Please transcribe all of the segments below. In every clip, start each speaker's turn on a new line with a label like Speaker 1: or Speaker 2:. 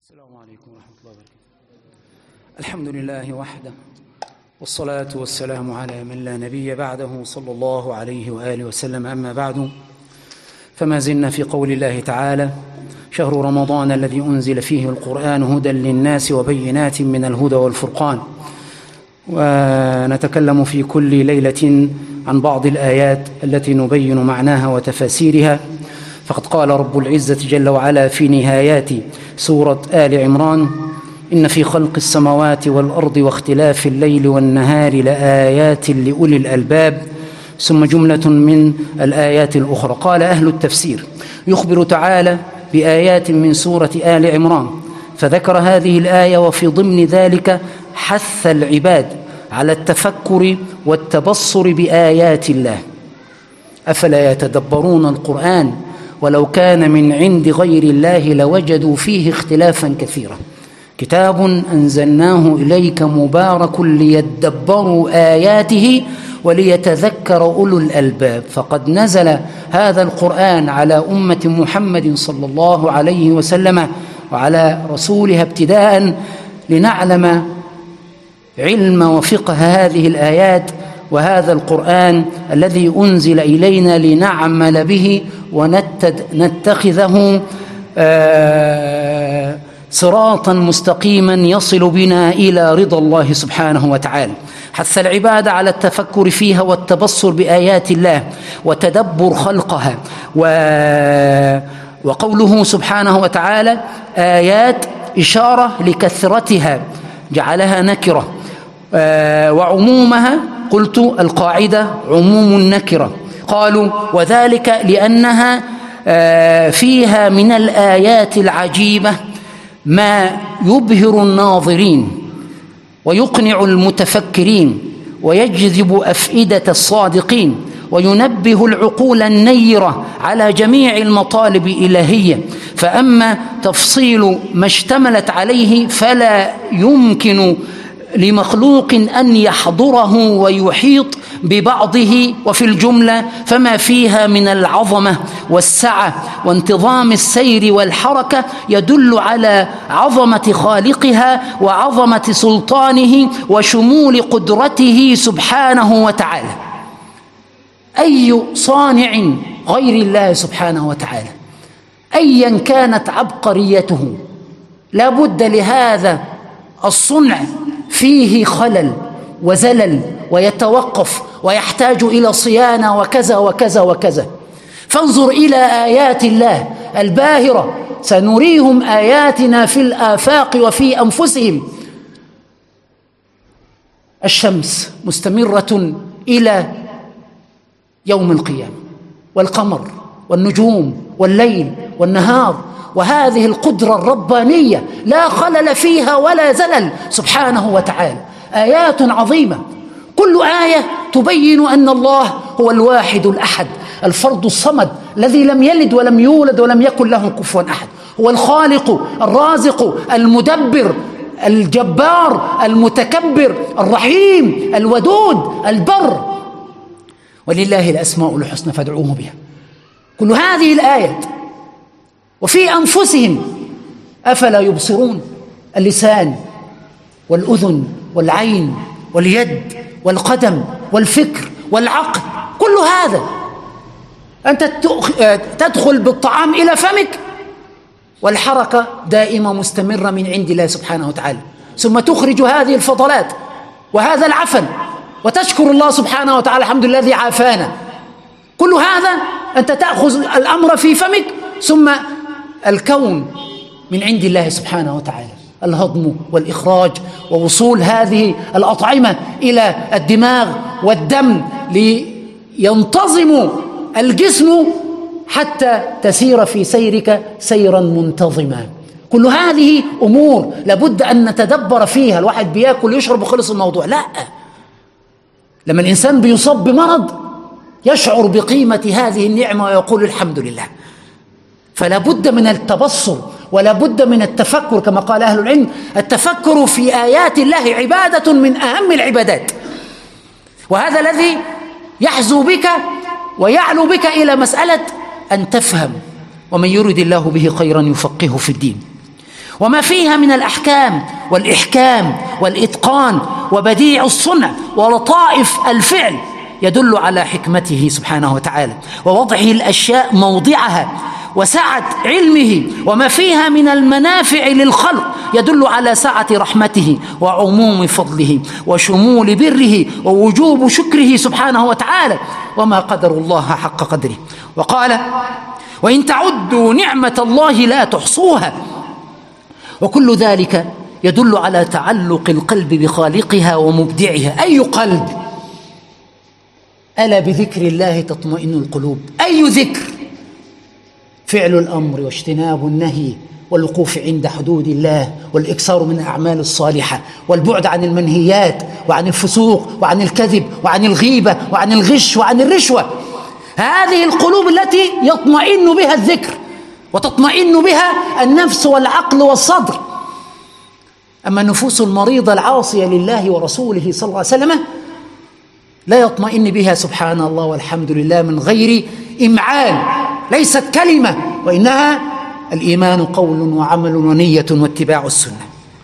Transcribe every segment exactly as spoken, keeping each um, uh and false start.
Speaker 1: السلام عليكم ورحمة الله وبركاته. الحمد لله وحده، والصلاة والسلام على من لا نبي بعده صلى الله عليه وآله وسلم. أما بعد، فما زلنا في قول الله تعالى: شهر رمضان الذي أنزل فيه القرآن هدى للناس وبينات من الهدى والفرقان. ونتكلم في كل ليلة عن بعض الآيات التي نبين معناها وتفاسيرها. فقد قال رب العزة جل وعلا في نهايات سورة آل عمران: إن في خلق السماوات والأرض واختلاف الليل والنهار لآيات لأولي الألباب. ثم جملة من الآيات الأخرى. قال أهل التفسير: يخبر تعالى بآيات من سورة آل عمران، فذكر هذه الآية وفي ضمن ذلك حث العباد على التفكر والتبصر بآيات الله. أفلا يتدبرون القرآن ولو كان من عند غير الله لوجدوا فيه اختلافا كثيرا. كتاب أنزلناه إليك مبارك ليدبروا آياته وليتذكر أولو الألباب. فقد نزل هذا القرآن على أمة محمد صلى الله عليه وسلم وعلى رسولها ابتداء لنعلم علم وفقه هذه الآيات وهذا القرآن الذي أنزل إلينا لنعمل به ونتخذه آه صراطا مستقيما يصل بنا إلى رضا الله سبحانه وتعالى. حث العباد على التفكر فيها والتبصر بآيات الله وتدبر خلقها. و... وقوله سبحانه وتعالى آيات إشارة لكثرتها، جعلها نكرة. آه وعمومها قلت القاعدة عموم النكرة. قالوا وذلك لأنها آه فيها من الآيات العجيبة ما يبهر الناظرين ويقنع المتفكرين ويجذب أفئدة الصادقين وينبه العقول النيرة على جميع المطالب الإلهية. فأما تفصيل ما اشتملت عليه فلا يمكن لمخلوق أن يحضره ويحيط ببعضه. وفي الجملة فما فيها من العظمة والسعة وانتظام السير والحركة يدل على عظمة خالقها وعظمة سلطانه وشمول قدرته سبحانه وتعالى. أي صانع غير الله سبحانه وتعالى أيا كانت عبقريته لا بد لهذا الصنع فيه خلل وزلل ويتوقف ويحتاج إلى صيانة وكذا وكذا وكذا. فانظر إلى آيات الله الباهرة: سنريهم آياتنا في الآفاق وفي أنفسهم. الشمس مستمرة إلى يوم القيامة، والقمر والنجوم والليل والنهار، وهذه القدرة الربانية لا خلل فيها ولا زلل سبحانه وتعالى. آيات عظيمة، كل آية تبين أن الله هو الواحد الأحد الفرد الصمد الذي لم يلد ولم يولد ولم يكن له كفوا أحد. هو الخالق الرازق المدبر الجبار المتكبر الرحيم الودود البر، ولله الأسماء الحسنى فادعوه بها. كل هذه الآيات. وفي أنفسهم أفلا يبصرون؟ اللسان والأذن والعين واليد والقدم والفكر والعقل، كل هذا أنت تدخل بالطعام إلى فمك والحركة دائمة مستمرة من عند الله سبحانه وتعالى، ثم تخرج هذه الفضلات وهذا العفن وتشكر الله سبحانه وتعالى: الحمد لله الذي عافانا. كل هذا أنت تأخذ الأمر في فمك، ثم الكون من عند الله سبحانه وتعالى، الهضم والإخراج ووصول هذه الأطعمة إلى الدماغ والدم لينتظم الجسم حتى تسير في سيرك سيرا منتظما. كل هذه أمور لابد أن نتدبر فيها. الواحد بيأكل يشرب وخلص الموضوع، لا. لما الإنسان بيصاب بمرض يشعر بقيمة هذه النعمة ويقول الحمد لله. فلا بد من التبصر ولا بد من التفكر، كما قال أهل العلم: التفكر في آيات الله عبادة من أهم العبادات. وهذا الذي يحزو بك ويعلو بك إلى مسألة أن تفهم: ومن يرد الله به خيرا يفقهه في الدين. وما فيها من الأحكام والإحكام والإتقان وبديع الصنع ولطائف الفعل يدل على حكمته سبحانه وتعالى ووضعه الأشياء موضعها وسعة علمه، وما فيها من المنافع للخلق يدل على سعة رحمته وعموم فضله وشمول بره ووجوب شكره سبحانه وتعالى، وما قدر الله حق قدره. وقال: وإن تعدوا نعمة الله لا تحصوها. وكل ذلك يدل على تعلق القلب بخالقها ومبدعها. أي قلب؟ ألا بذكر الله تطمئن القلوب. أي ذكر؟ فعل الأمر واجتناب النهي والوقوف عند حدود الله والإكثار من الأعمال الصالحة والبعد عن المنهيات وعن الفسوق وعن الكذب وعن الغيبة وعن الغش وعن الرشوة. هذه القلوب التي يطمئن بها الذكر وتطمئن بها النفس والعقل والصدر. أما النفوس المريضة العاصية لله ورسوله صلى الله عليه وسلم لا يطمئن بها سبحان الله والحمد لله من غير إمعان، ليست كلمة، وإنها الإيمان قول وعمل ونية واتباع السنة.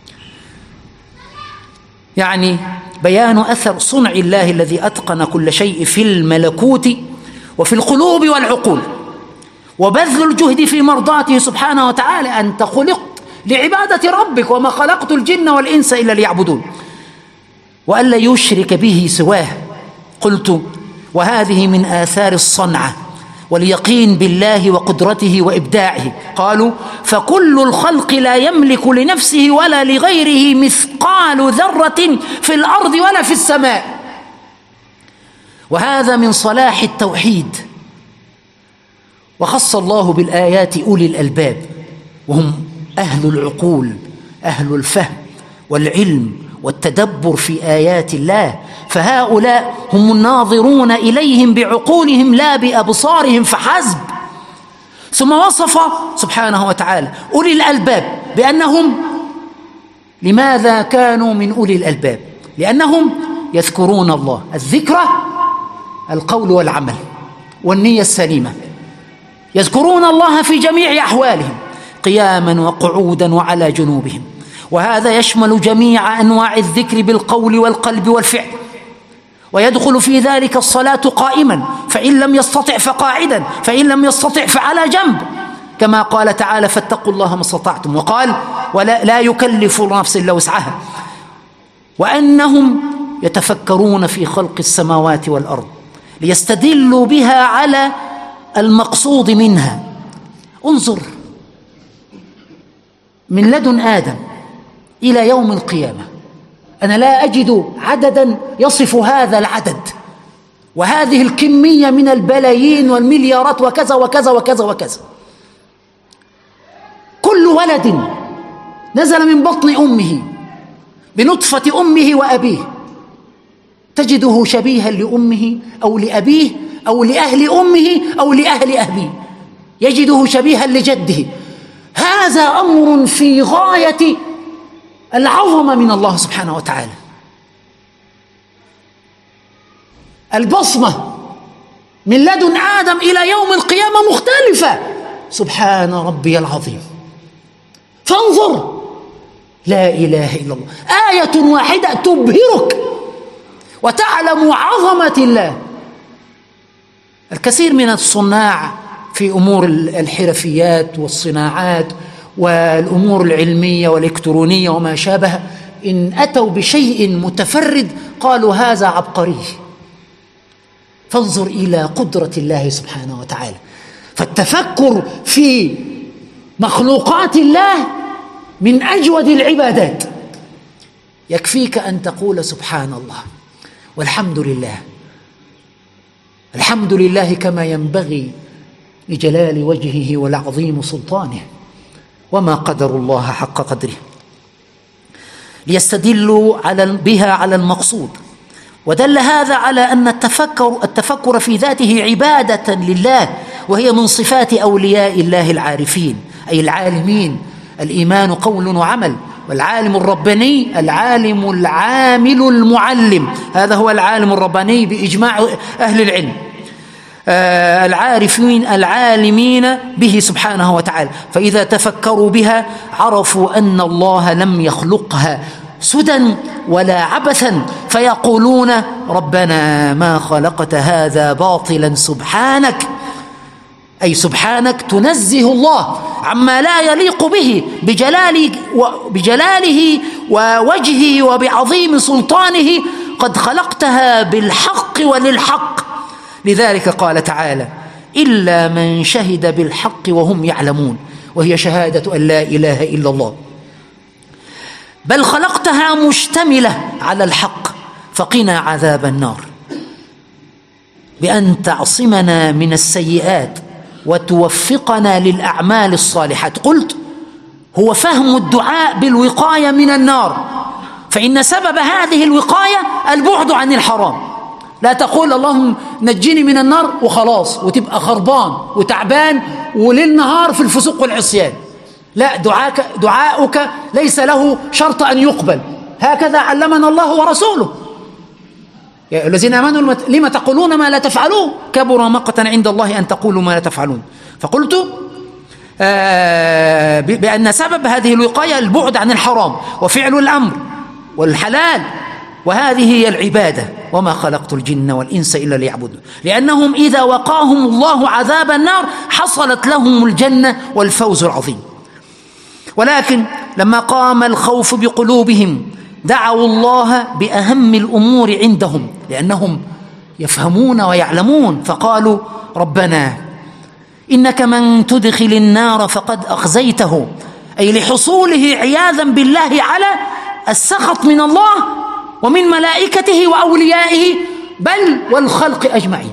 Speaker 1: يعني بيان أثر صنع الله الذي أتقن كل شيء في الملكوت وفي القلوب والعقول، وبذل الجهد في مرضاته سبحانه وتعالى. أنت خلقت لعبادة ربك وما خلقت الجن والإنس إلا ليعبدون، وألا يشرك به سواه. قلت: وهذه من آثار الصنعة واليقين بالله وقدرته وإبداعه. قالوا: فكل الخلق لا يملك لنفسه ولا لغيره مثقال ذرة في الأرض ولا في السماء. وهذا من صلاح التوحيد. وخص الله بالآيات أولي الألباب، وهم أهل العقول، أهل الفهم والعلم والتدبر في آيات الله، فهؤلاء هم الناظرون إليهم بعقولهم لا بأبصارهم فحسب. ثم وصف سبحانه وتعالى أولي الألباب بأنهم، لماذا كانوا من أولي الألباب؟ لأنهم يذكرون الله. الذكرى القول والعمل والنية السليمة، يذكرون الله في جميع أحوالهم قياما وقعودا وعلى جنوبهم، وهذا يشمل جميع أنواع الذكر بالقول والقلب والفعل، ويدخل في ذلك الصلاة قائما، فإن لم يستطع فقاعدا، فإن لم يستطع فعلى جنب، كما قال تعالى: فاتقوا الله ما استطعتم. وقال: ولا لا يكلف نفس إلا وسعها. وأنهم يتفكرون في خلق السماوات والأرض ليستدلوا بها على المقصود منها. انظر، من لدن آدم إلى يوم القيامة أنا لا أجد عددا يصف هذا العدد وهذه الكمية من البلايين والمليارات وكذا وكذا وكذا وكذا. كل ولد نزل من بطن أمه بنطفة أمه وأبيه تجده شبيها لأمه أو لأبيه أو لأهل أمه أو لأهل أبيه، يجده شبيها لجده. هذا أمر في غاية العظمة من الله سبحانه وتعالى. البصمة من لدن آدم إلى يوم القيامة مختلفة. سبحان ربي العظيم. فانظر، لا إله إلا الله، آية واحدة تبهرك وتعلم عظمة الله. الكثير من الصناع في أمور الحرفيات والصناعات والأمور العلمية والإلكترونية وما شابه، إن أتوا بشيء متفرد قالوا هذا عبقري. فانظر إلى قدرة الله سبحانه وتعالى. فالتفكر في مخلوقات الله من أجود العبادات. يكفيك أن تقول سبحان الله والحمد لله، الحمد لله كما ينبغي لجلال وجهه والعظيم سلطانه، وما قدر الله حق قدره، ليستدلوا على بها على المقصود. ودل هذا على أن التفكر, التفكر في ذاته عبادة لله، وهي من صفات أولياء الله العارفين أي العالمين. الإيمان قول وعمل، والعالم الرباني العالم العامل المعلم، هذا هو العالم الرباني بإجماع أهل العلم. العارفين العالمين به سبحانه وتعالى، فإذا تفكروا بها عرفوا أن الله لم يخلقها سدى ولا عبثا، فيقولون ربنا ما خلقت هذا باطلا سبحانك، أي سبحانك تنزه الله عما لا يليق به بجلاله, بجلاله ووجهه وبعظيم سلطانه، قد خلقتها بالحق وللحق. لذلك قال تعالى إلا من شهد بالحق وهم يعلمون، وهي شهادة أن لا إله إلا الله. بل خلقتها مشتملة على الحق، فقنا عذاب النار بأن تعصمنا من السيئات وتوفقنا للأعمال الصالحات. قلت هو فهم الدعاء بالوقاية من النار، فإن سبب هذه الوقاية البعد عن الحرام. لا تقول اللهم نجيني من النار وخلاص وتبقى خربان وتعبان وليل نهار في الفسوق والعصيان. لا، دعاك دعاؤك ليس له شرط أن يقبل، هكذا علمنا الله ورسوله. يا الذين آمنوا لما تقولون ما لا تفعلون كبر مقتا عند الله أن تقولوا ما لا تفعلون. فقلت آه بأن سبب هذه الوقاية البعد عن الحرام وفعل الأمر والحلال، وهذه هي العبادة. وما خلقت الجن والإنس إلا ليعبدون، لأنهم إذا وقاهم الله عذاب النار حصلت لهم الجنة والفوز العظيم. ولكن لما قام الخوف بقلوبهم دعوا الله بأهم الأمور عندهم، لأنهم يفهمون ويعلمون، فقالوا ربنا إنك من تدخل النار فقد أخزيته، أي لحصوله عياذا بالله على السخط من الله ومن ملائكته وأوليائه بل والخلق أجمعين.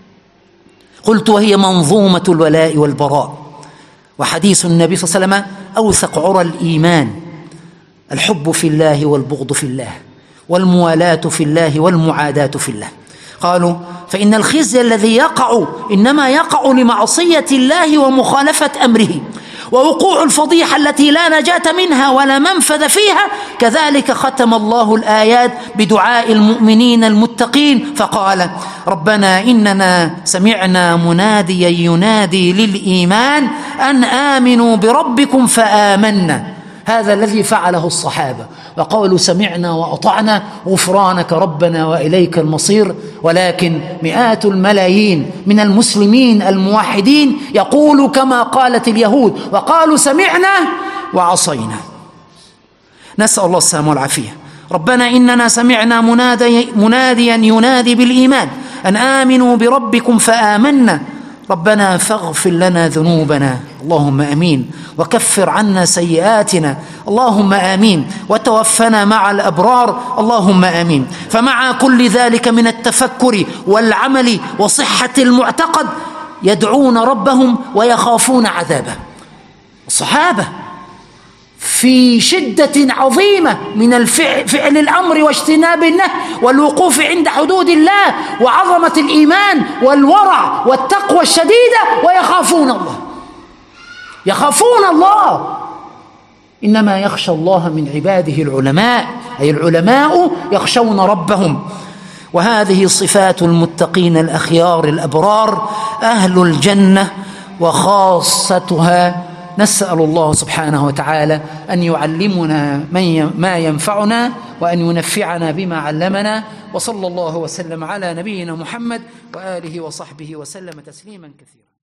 Speaker 1: قلت وهي منظومة الولاء والبراء، وحديث النبي صلى الله عليه وسلم أوثق عرى الإيمان، الحب في الله والبغض في الله والموالاة في الله والمعاداة في الله. قالوا فإن الخزي الذي يقع إنما يقع لمعصية الله ومخالفة أمره، ووقوع الفضيحة التي لا نجاة منها ولا منفذ فيها. كذلك ختم الله الآيات بدعاء المؤمنين المتقين فقال ربنا إننا سمعنا مناديا ينادي للإيمان أن آمنوا بربكم فآمنا. هذا الذي فعله الصحابة، وقالوا سمعنا وأطعنا غفرانك ربنا وإليك المصير. ولكن مئات الملايين من المسلمين الموحدين يقولوا كما قالت اليهود، وقالوا سمعنا وعصينا. نسأل الله السلامة والعافية. ربنا إننا سمعنا منادي مناديا ينادي بالإيمان أن آمنوا بربكم فآمنا ربنا فاغفر لنا ذنوبنا اللهم آمين، وكفر عنا سيئاتنا اللهم آمين، وتوفنا مع الأبرار اللهم آمين. فمع كل ذلك من التفكر والعمل وصحة المعتقد يدعون ربهم ويخافون عذابه. الصحابة في شدة عظيمة من الفعل فعل الأمر واجتناب النهي والوقوف عند حدود الله وعظمة الإيمان والورع والتقوى الشديدة، ويخافون الله، يخافون الله. إنما يخشى الله من عباده العلماء، أي العلماء يخشون ربهم. وهذه صفات المتقين الأخيار الأبرار أهل الجنة وخاصتها. نسأل الله سبحانه وتعالى أن يعلمنا ما ينفعنا وأن ينفعنا بما علمنا. وصلى الله وسلم على نبينا محمد وآله وصحبه وسلم تسليما كثيرا.